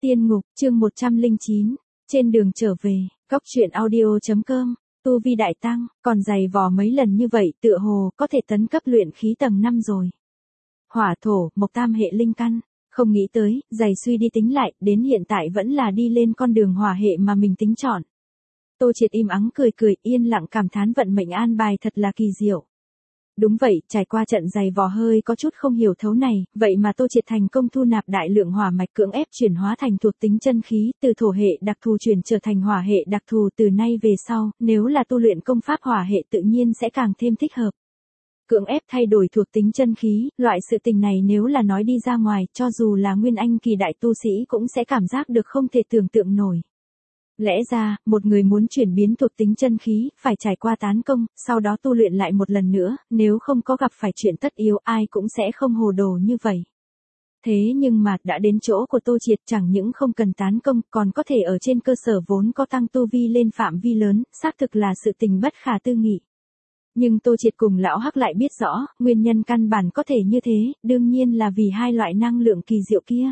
Tiên ngục, chương 109. Trên đường trở về, Cóc truyện audio.com. Tu vi đại tăng, còn dày vò mấy lần như vậy tựa hồ có thể tấn cấp luyện khí tầng 5 rồi. Hỏa thổ, mộc tam hệ linh căn, không nghĩ tới, dày suy đi tính lại, đến hiện tại vẫn là đi lên con đường hỏa hệ mà mình tính chọn. Tô Triệt im ắng cười cười, yên lặng cảm thán vận mệnh an bài thật là kỳ diệu. Đúng vậy, trải qua trận dày vò hơi có chút không hiểu thấu này, vậy mà Tô Triệt thành công thu nạp đại lượng hỏa mạch cưỡng ép chuyển hóa thành thuộc tính chân khí, từ thổ hệ đặc thù chuyển trở thành hỏa hệ đặc thù từ nay về sau, nếu là tu luyện công pháp hỏa hệ tự nhiên sẽ càng thêm thích hợp. Cưỡng ép thay đổi thuộc tính chân khí, loại sự tình này nếu là nói đi ra ngoài, cho dù là nguyên anh kỳ đại tu sĩ cũng sẽ cảm giác được không thể tưởng tượng nổi. Lẽ ra, một người muốn chuyển biến thuộc tính chân khí, phải trải qua tán công, sau đó tu luyện lại một lần nữa, nếu không có gặp phải chuyện tất yếu ai cũng sẽ không hồ đồ như vậy. Thế nhưng mà, đã đến chỗ của Tô Triệt chẳng những không cần tán công, còn có thể ở trên cơ sở vốn có tăng tu vi lên phạm vi lớn, xác thực là sự tình bất khả tư nghị. Nhưng Tô Triệt cùng lão Hắc lại biết rõ, nguyên nhân căn bản có thể như thế, đương nhiên là vì hai loại năng lượng kỳ diệu kia.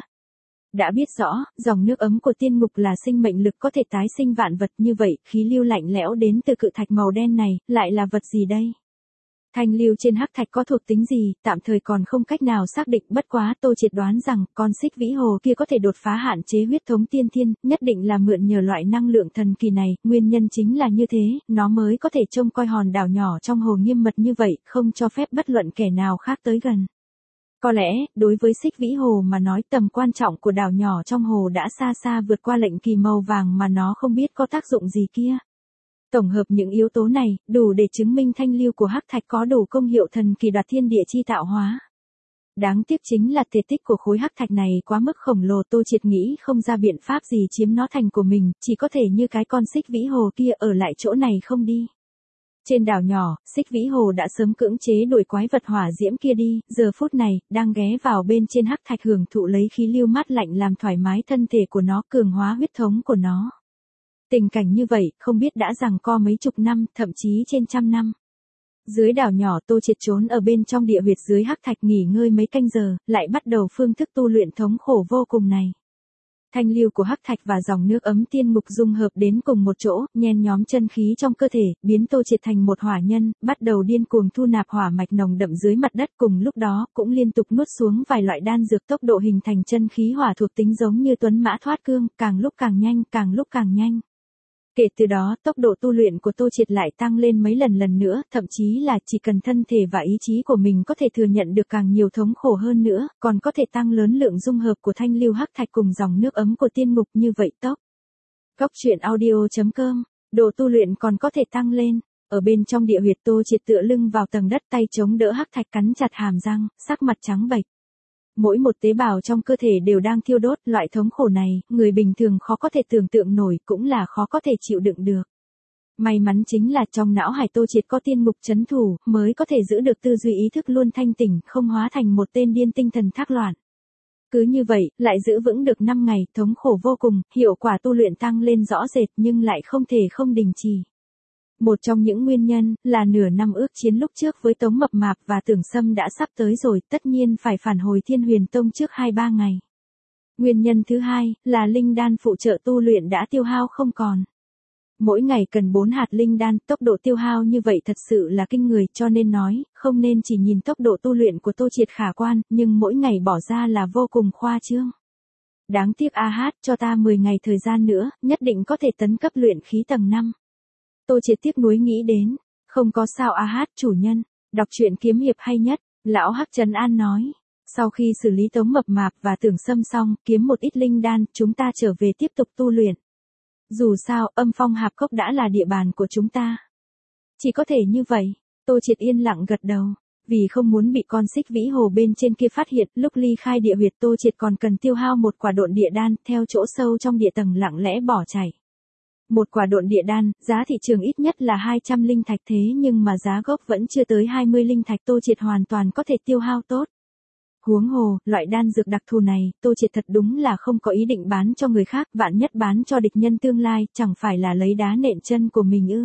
Đã biết rõ, dòng nước ấm của tiên ngục là sinh mệnh lực có thể tái sinh vạn vật như vậy, khí lưu lạnh lẽo đến từ cự thạch màu đen này, lại là vật gì đây? Thanh lưu trên hắc thạch có thuộc tính gì, tạm thời còn không cách nào xác định, bất quá Tô Triệt đoán rằng, con xích vĩ hồ kia có thể đột phá hạn chế huyết thống tiên thiên, nhất định là mượn nhờ loại năng lượng thần kỳ này, nguyên nhân chính là như thế, nó mới có thể trông coi hòn đảo nhỏ trong hồ nghiêm mật như vậy, không cho phép bất luận kẻ nào khác tới gần. Có lẽ, đối với xích vĩ hồ mà nói tầm quan trọng của đảo nhỏ trong hồ đã xa xa vượt qua lệnh kỳ màu vàng mà nó không biết có tác dụng gì kia. Tổng hợp những yếu tố này, đủ để chứng minh thanh lưu của hắc thạch có đủ công hiệu thần kỳ đoạt thiên địa chi tạo hóa. Đáng tiếc chính là thể tích của khối hắc thạch này quá mức khổng lồ, Tô Triệt nghĩ không ra biện pháp gì chiếm nó thành của mình, chỉ có thể như cái con xích vĩ hồ kia ở lại chỗ này không đi. Trên đảo nhỏ, xích vĩ hồ đã sớm cưỡng chế đuổi quái vật hỏa diễm kia đi, giờ phút này, đang ghé vào bên trên hắc thạch hưởng thụ lấy khí lưu mát lạnh làm thoải mái thân thể của nó, cường hóa huyết thống của nó. Tình cảnh như vậy, không biết đã giằng co mấy chục năm, thậm chí trên trăm năm. Dưới đảo nhỏ Tô Triệt trốn ở bên trong địa huyệt dưới hắc thạch nghỉ ngơi mấy canh giờ, lại bắt đầu phương thức tu luyện thống khổ vô cùng này. Thanh lưu của hắc thạch và dòng nước ấm tiên ngục dung hợp đến cùng một chỗ, nhen nhóm chân khí trong cơ thể, biến Tô Triệt thành một hỏa nhân, bắt đầu điên cuồng thu nạp hỏa mạch nồng đậm dưới mặt đất, cùng lúc đó, cũng liên tục nuốt xuống vài loại đan dược, tốc độ hình thành chân khí hỏa thuộc tính giống như tuấn mã thoát cương, càng lúc càng nhanh, càng lúc càng nhanh. Kể từ đó, tốc độ tu luyện của Tô Triệt lại tăng lên mấy lần nữa, thậm chí là chỉ cần thân thể và ý chí của mình có thể thừa nhận được càng nhiều thống khổ hơn nữa, còn có thể tăng lớn lượng dung hợp của thanh lưu hắc thạch cùng dòng nước ấm của tiên ngục như vậy tốc. Cóc truyện audio.com, độ tu luyện còn có thể tăng lên. Ở bên trong địa huyệt Tô Triệt tựa lưng vào tầng đất, tay chống đỡ hắc thạch cắn chặt hàm răng, sắc mặt trắng bệch. Mỗi một tế bào trong cơ thể đều đang thiêu đốt, loại thống khổ này, người bình thường khó có thể tưởng tượng nổi, cũng là khó có thể chịu đựng được. May mắn chính là trong não hải Tô Triệt có tiên ngục trấn thủ, mới có thể giữ được tư duy ý thức luôn thanh tỉnh, không hóa thành một tên điên tinh thần thác loạn. Cứ như vậy, lại giữ vững được 5 ngày, thống khổ vô cùng, hiệu quả tu luyện tăng lên rõ rệt nhưng lại không thể không đình chỉ. Một trong những nguyên nhân, là nửa năm ước chiến lúc trước với Tống Mập Mạp và Tưởng Sâm đã sắp tới rồi, tất nhiên phải phản hồi Thiên Huyền Tông trước 2-3 ngày. Nguyên nhân thứ hai, là linh đan phụ trợ tu luyện đã tiêu hao không còn. Mỗi ngày cần 4 hạt linh đan, tốc độ tiêu hao như vậy thật sự là kinh người, cho nên nói, không nên chỉ nhìn tốc độ tu luyện của Tô Triệt khả quan, nhưng mỗi ngày bỏ ra là vô cùng khoa trương. Đáng tiếc cho ta 10 ngày thời gian nữa, nhất định có thể tấn cấp luyện khí tầng 5. Tô Triệt tiếc nuối nghĩ đến, không có sao chủ nhân, đọc truyện kiếm hiệp hay nhất, lão Hắc trấn an nói. Sau khi xử lý Tống Mập Mạp và Tưởng Sâm xong, kiếm một ít linh đan, chúng ta trở về tiếp tục tu luyện. Dù sao, Âm Phong Hạp Cốc đã là địa bàn của chúng ta. Chỉ có thể như vậy, Tô Triệt yên lặng gật đầu. Vì không muốn bị con xích vĩ hồ bên trên kia phát hiện, lúc ly khai địa huyệt Tô Triệt còn cần tiêu hao một quả độn địa đan, theo chỗ sâu trong địa tầng lặng lẽ bỏ chạy. Một quả độn địa đan, giá thị trường ít nhất là 200 linh thạch, thế nhưng mà giá gốc vẫn chưa tới 20 linh thạch, Tô Triệt hoàn toàn có thể tiêu hao tốt. Huống hồ, loại đan dược đặc thù này, Tô Triệt thật đúng là không có ý định bán cho người khác, vạn nhất bán cho địch nhân tương lai, chẳng phải là lấy đá nện chân của mình ư.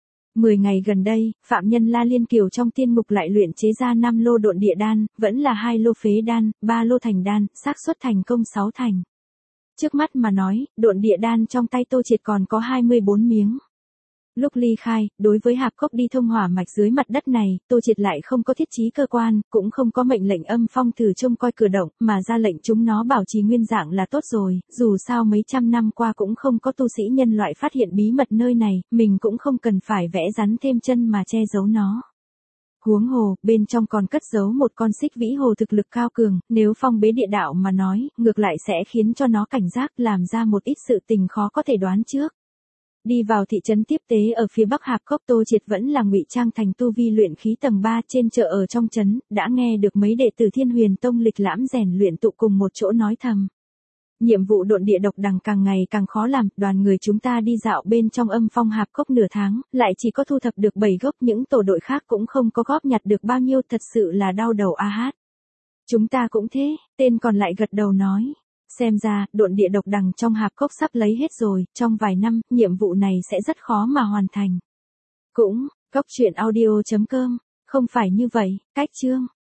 10 ngày gần đây, phạm nhân La Liên Kiều trong tiên ngục lại luyện chế ra 5 lô độn địa đan, vẫn là 2 lô phế đan, 3 lô thành đan, xác suất thành công 6 thành. Trước mắt mà nói, độn địa đan trong tay Tô Triệt còn có 24 miếng. Lúc ly khai, đối với hạp cốc đi thông hỏa mạch dưới mặt đất này, Tô Triệt lại không có thiết trí cơ quan, cũng không có mệnh lệnh âm phong thử trông coi cửa động, mà ra lệnh chúng nó bảo trì nguyên dạng là tốt rồi, dù sao mấy trăm năm qua cũng không có tu sĩ nhân loại phát hiện bí mật nơi này, mình cũng không cần phải vẽ rắn thêm chân mà che giấu nó. Huống hồ, bên trong còn cất giấu một con xích vĩ hồ thực lực cao cường, nếu phong bế địa đạo mà nói, ngược lại sẽ khiến cho nó cảnh giác làm ra một ít sự tình khó có thể đoán trước. Đi vào thị trấn tiếp tế ở phía bắc hạp cốc, Tô Triệt vẫn là ngụy trang thành tu vi luyện khí tầng 3 trên chợ ở trong trấn, đã nghe được mấy đệ tử Thiên Huyền Tông lịch lãm rèn luyện tụ cùng một chỗ nói thầm. Nhiệm vụ độn địa độc đằng càng ngày càng khó làm, đoàn người chúng ta đi dạo bên trong âm phong hạp cốc nửa tháng, lại chỉ có thu thập được 7 gốc, những tổ đội khác cũng không có góp nhặt được bao nhiêu, thật sự là đau đầu a hát. Chúng ta cũng thế, tên còn lại gật đầu nói. Xem ra, độn địa độc đằng trong hạp cốc sắp lấy hết rồi, trong vài năm, nhiệm vụ này sẽ rất khó mà hoàn thành. Cũng, góc truyện audio.com, không phải như vậy, cách chương.